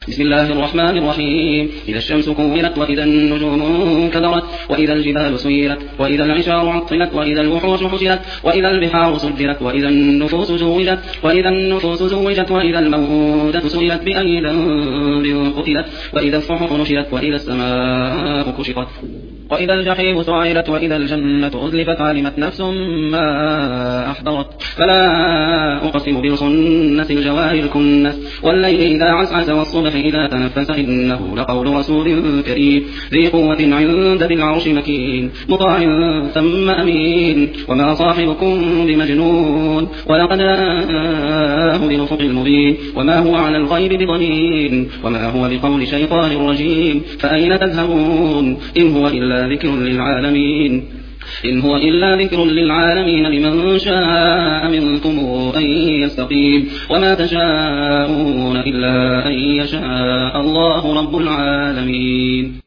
بسم الله الرحمن الرحيم. إذا الشمس كورت وإذا النجوم انكدرت وإذا الجبال سيرت وإذا العشار عطلت وإذا الوحوش حشرت وإذا البحار سجرت وإذا النفوس زوجت وإذا الموءودة سئلت بأي ذنب قتلت وإذا الصحف نشرت وإذا السماء كشطت وإذا الجحيم سعرت وإذا الجنة أزلفت علمت نفس ما أحضرت فلا أقسم بالخنس الجوار الكنس والليل إذا عسعس والصبح إذا تنفس إنه لقول رسول كريم ذي قوة عند ذي العرش مكين مطاع ثم أمين وما صاحبكم بمجنون ولقد آه بالأفق المبين وما هو على الغيب بضنين وما هو بقول شيطان رجيم فأين تذهبون إن هو إلا ذكر للعالمين لمن شاء منكم أن يستقيم وما تشاءون إلا أن يشاء الله رب العالمين.